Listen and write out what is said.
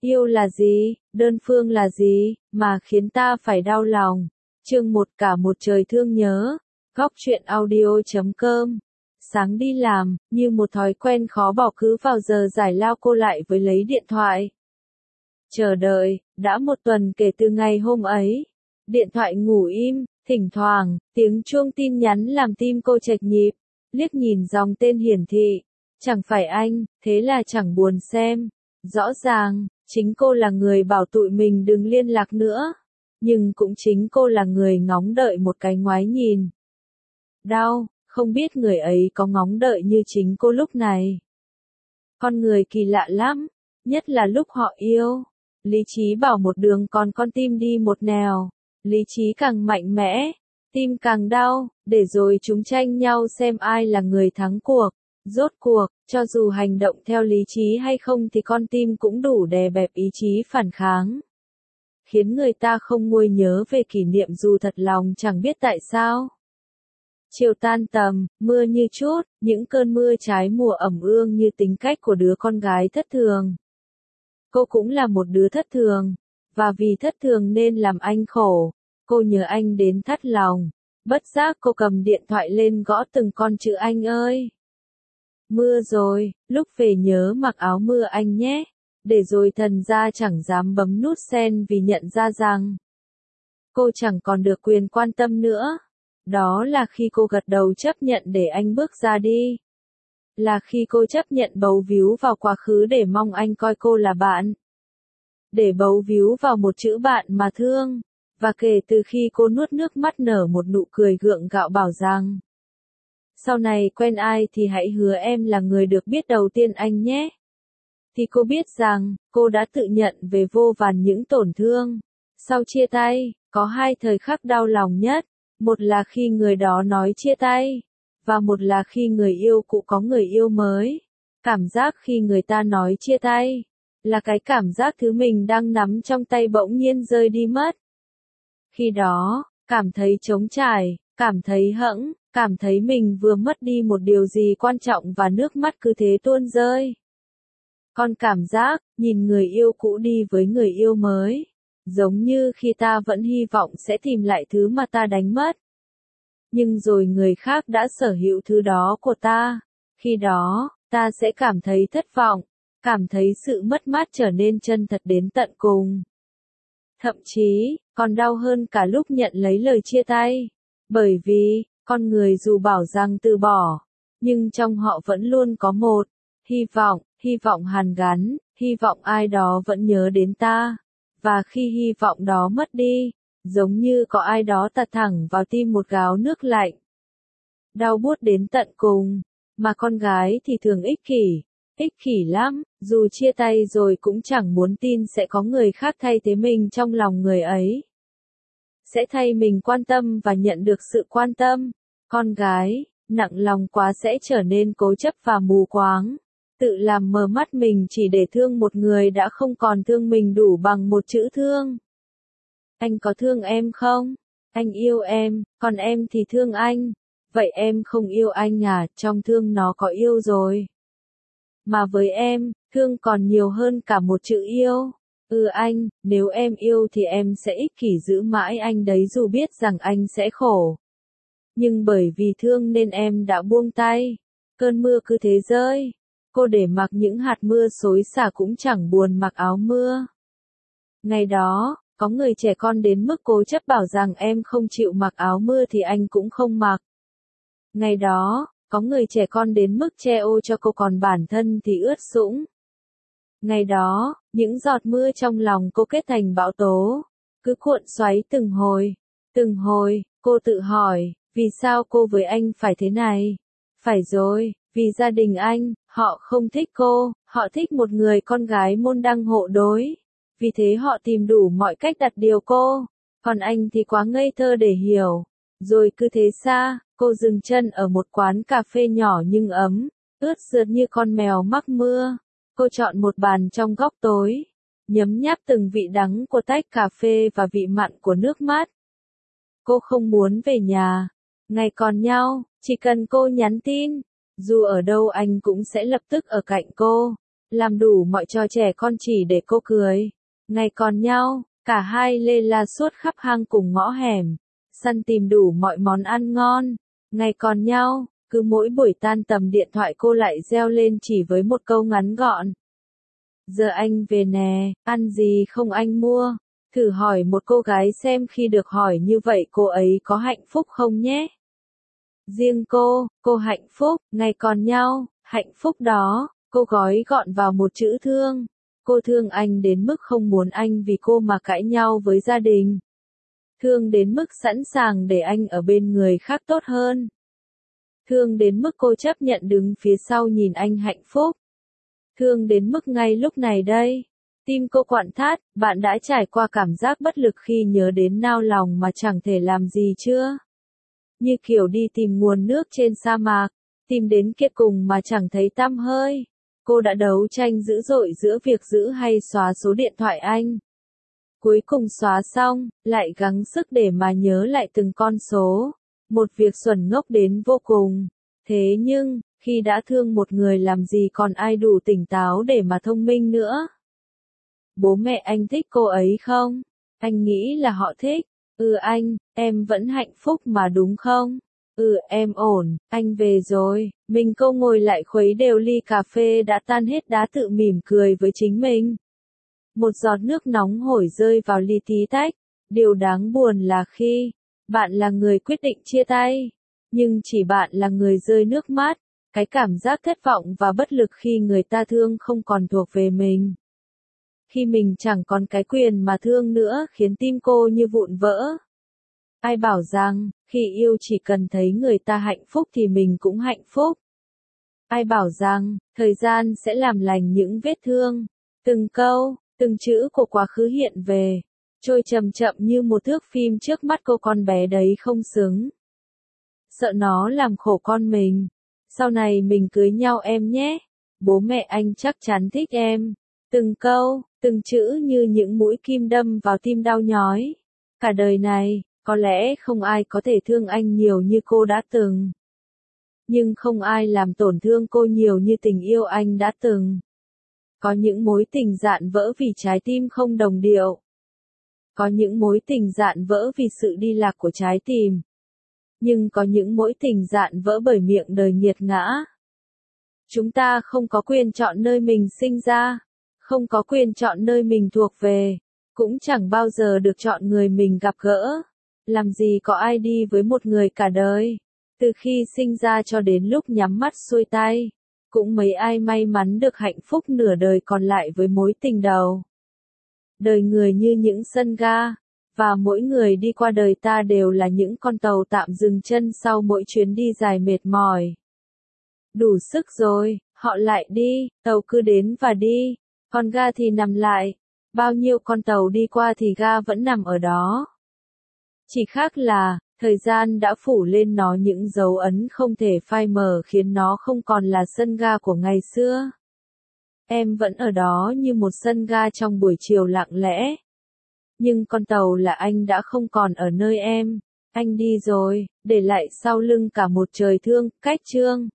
Yêu là gì, đơn phương là gì, mà khiến ta phải đau lòng. Chương 1 cả một trời thương nhớ. Góc truyện audio.com. Sáng đi làm, như một thói quen khó bỏ cứ vào giờ giải lao cô lại với lấy điện thoại. Chờ đợi, đã một tuần kể từ ngày hôm ấy. Điện thoại ngủ im, thỉnh thoảng, tiếng chuông tin nhắn làm tim cô chệch nhịp. Liếc nhìn dòng tên hiển thị. Chẳng phải anh, thế là chẳng buồn xem. Rõ ràng, chính cô là người bảo tụi mình đừng liên lạc nữa. Nhưng cũng chính cô là người ngóng đợi một cái ngoái nhìn. Đau, không biết người ấy có ngóng đợi như chính cô lúc này. Con người kỳ lạ lắm, nhất là lúc họ yêu. Lý trí bảo một đường còn con tim đi một nẻo. Lý trí càng mạnh mẽ, tim càng đau, để rồi chúng tranh nhau xem ai là người thắng cuộc. Rốt cuộc, cho dù hành động theo lý trí hay không thì con tim cũng đủ đè bẹp ý chí phản kháng. Khiến người ta không nguôi nhớ về kỷ niệm dù thật lòng chẳng biết tại sao. Chiều tan tầm, mưa như chút, những cơn mưa trái mùa ẩm ương như tính cách của đứa con gái thất thường. Cô cũng là một đứa thất thường, và vì thất thường nên làm anh khổ. Cô nhớ anh đến thắt lòng. Bất giác cô cầm điện thoại lên gõ từng con chữ anh ơi. Mưa rồi, lúc về nhớ mặc áo mưa anh nhé. Để rồi thần ra chẳng dám bấm nút send vì nhận ra rằng cô chẳng còn được quyền quan tâm nữa. Đó là khi cô gật đầu chấp nhận để anh bước ra đi. Là khi cô chấp nhận bấu víu vào quá khứ để mong anh coi cô là bạn. Để bấu víu vào một chữ bạn mà thương. Và kể từ khi cô nuốt nước mắt nở một nụ cười gượng gạo bảo rằng sau này quen ai thì hãy hứa em là người được biết đầu tiên anh nhé. Thì cô biết rằng, cô đã tự nhận về vô vàn những tổn thương. Sau chia tay, có hai thời khắc đau lòng nhất. Một là khi người đó nói chia tay. Và một là khi người yêu cũ có người yêu mới. Cảm giác khi người ta nói chia tay. Là cái cảm giác thứ mình đang nắm trong tay bỗng nhiên rơi đi mất. Khi đó, cảm thấy trống trải, cảm thấy hẫng, cảm thấy mình vừa mất đi một điều gì quan trọng và nước mắt cứ thế tuôn rơi. Còn cảm giác, nhìn người yêu cũ đi với người yêu mới. Giống như khi ta vẫn hy vọng sẽ tìm lại thứ mà ta đánh mất. Nhưng rồi người khác đã sở hữu thứ đó của ta. Khi đó, ta sẽ cảm thấy thất vọng. Cảm thấy sự mất mát trở nên chân thật đến tận cùng. Thậm chí, còn đau hơn cả lúc nhận lấy lời chia tay. Bởi vì, con người dù bảo rằng từ bỏ, nhưng trong họ vẫn luôn có một hy vọng hàn gắn, hy vọng ai đó vẫn nhớ đến ta. Và khi hy vọng đó mất đi, giống như có ai đó tạt thẳng vào tim một gáo nước lạnh. Đau buốt đến tận cùng, mà con gái thì thường ích kỷ lắm, dù chia tay rồi cũng chẳng muốn tin sẽ có người khác thay thế mình trong lòng người ấy. Sẽ thay mình quan tâm và nhận được sự quan tâm. Con gái, nặng lòng quá sẽ trở nên cố chấp và mù quáng. Tự làm mờ mắt mình chỉ để thương một người đã không còn thương mình đủ bằng một chữ thương. Anh có thương em không? Anh yêu em, còn em thì thương anh. Vậy em không yêu anh à, trong thương nó có yêu rồi. Mà với em, thương còn nhiều hơn cả một chữ yêu. Anh, nếu em yêu thì em sẽ ích kỷ giữ mãi anh đấy dù biết rằng anh sẽ khổ. Nhưng bởi vì thương nên em đã buông tay. Cơn mưa cứ thế rơi. Cô để mặc những hạt mưa xối xả cũng chẳng buồn mặc áo mưa. Ngày đó, có người trẻ con đến mức cố chấp bảo rằng em không chịu mặc áo mưa thì anh cũng không mặc. Ngày đó, có người trẻ con đến mức che ô cho cô còn bản thân thì ướt sũng. Ngày đó, những giọt mưa trong lòng cô kết thành bão tố, cứ cuộn xoáy từng hồi, cô tự hỏi, vì sao cô với anh phải thế này? Phải rồi, vì gia đình anh, họ không thích cô, họ thích một người con gái môn đăng hộ đối. Vì thế họ tìm đủ mọi cách đặt điều cô, còn anh thì quá ngây thơ để hiểu. Rồi cứ thế xa, cô dừng chân ở một quán cà phê nhỏ nhưng ấm, ướt rượt như con mèo mắc mưa. Cô chọn một bàn trong góc tối, nhấm nháp từng vị đắng của tách cà phê và vị mặn của nước mát. Cô không muốn về nhà. Ngày còn nhau, chỉ cần cô nhắn tin, dù ở đâu anh cũng sẽ lập tức ở cạnh cô. làm đủ mọi trò trẻ con chỉ để cô cười. Ngày còn nhau, cả hai lê la suốt khắp hang cùng ngõ hẻm, săn tìm đủ mọi món ăn ngon. Ngày còn nhau, cứ mỗi buổi tan tầm điện thoại cô lại reo lên chỉ với một câu ngắn gọn. Giờ anh về nè, ăn gì không anh mua? Thử hỏi một cô gái xem khi được hỏi như vậy cô ấy có hạnh phúc không nhé? Riêng cô hạnh phúc, ngày còn nhau, hạnh phúc đó, cô gói gọn vào một chữ thương. Cô thương anh đến mức không muốn anh vì cô mà cãi nhau với gia đình. Thương đến mức sẵn sàng để anh ở bên người khác tốt hơn. Thương đến mức cô chấp nhận đứng phía sau nhìn anh hạnh phúc. Thương đến mức ngay lúc này đây, tim cô quặn thắt, bạn đã trải qua cảm giác bất lực khi nhớ đến nao lòng mà chẳng thể làm gì chưa? Như kiểu đi tìm nguồn nước trên sa mạc, tìm đến kiệt cùng mà chẳng thấy tăm hơi. Cô đã đấu tranh dữ dội giữa việc giữ hay xóa số điện thoại anh. Cuối cùng xóa xong, lại gắng sức để mà nhớ lại từng con số. Một việc xuẩn ngốc đến vô cùng. Thế nhưng, khi đã thương một người làm gì còn ai đủ tỉnh táo để mà thông minh nữa. Bố mẹ anh thích cô ấy không? Anh nghĩ là họ thích. Em vẫn hạnh phúc mà đúng không? Em ổn, anh về rồi. Cô ngồi lại khuấy đều ly cà phê đã tan hết đá tự mỉm cười với chính mình. Một giọt nước nóng hổi rơi vào ly tí tách. Điều đáng buồn là khi bạn là người quyết định chia tay, nhưng chỉ bạn là người rơi nước mắt. Cái cảm giác thất vọng và bất lực khi người ta thương không còn thuộc về mình. Khi mình chẳng còn cái quyền mà thương nữa khiến tim cô như vụn vỡ. Ai bảo rằng, khi yêu chỉ cần thấy người ta hạnh phúc thì mình cũng hạnh phúc. Ai bảo rằng, thời gian sẽ làm lành những vết thương. Từng câu, từng chữ của quá khứ hiện về, trôi chậm chậm như một thước phim trước mắt cô con bé đấy không xứng. Sợ nó làm khổ con mình. Sau này mình cưới nhau em nhé. Bố mẹ anh chắc chắn thích em. Từng câu, từng chữ như những mũi kim đâm vào tim đau nhói. Cả đời này, có lẽ không ai có thể thương anh nhiều như cô đã từng. Nhưng không ai làm tổn thương cô nhiều như tình yêu anh đã từng. Có những mối tình dạn vỡ vì trái tim không đồng điệu. Có những mối tình dạn vỡ vì sự đi lạc của trái tim. Nhưng có những mối tình dạn vỡ bởi miệng đời nghiệt ngã. Chúng ta không có quyền chọn nơi mình sinh ra, không có quyền chọn nơi mình thuộc về, cũng chẳng bao giờ được chọn người mình gặp gỡ. Làm gì có ai đi với một người cả đời, từ khi sinh ra cho đến lúc nhắm mắt xuôi tay. Cũng mấy ai may mắn được hạnh phúc nửa đời còn lại với mối tình đầu. Đời người như những sân ga, và mỗi người đi qua đời ta đều là những con tàu tạm dừng chân sau mỗi chuyến đi dài mệt mỏi. Đủ sức rồi, họ lại đi, tàu cứ đến và đi, còn ga thì nằm lại. Bao nhiêu con tàu đi qua thì ga vẫn nằm ở đó. Chỉ khác là, thời gian đã phủ lên nó những dấu ấn không thể phai mờ khiến nó không còn là sân ga của ngày xưa. Em vẫn ở đó như một sân ga trong buổi chiều lặng lẽ. Nhưng con tàu là anh đã không còn ở nơi em. Anh đi rồi, để lại sau lưng cả một trời thương, cách chương.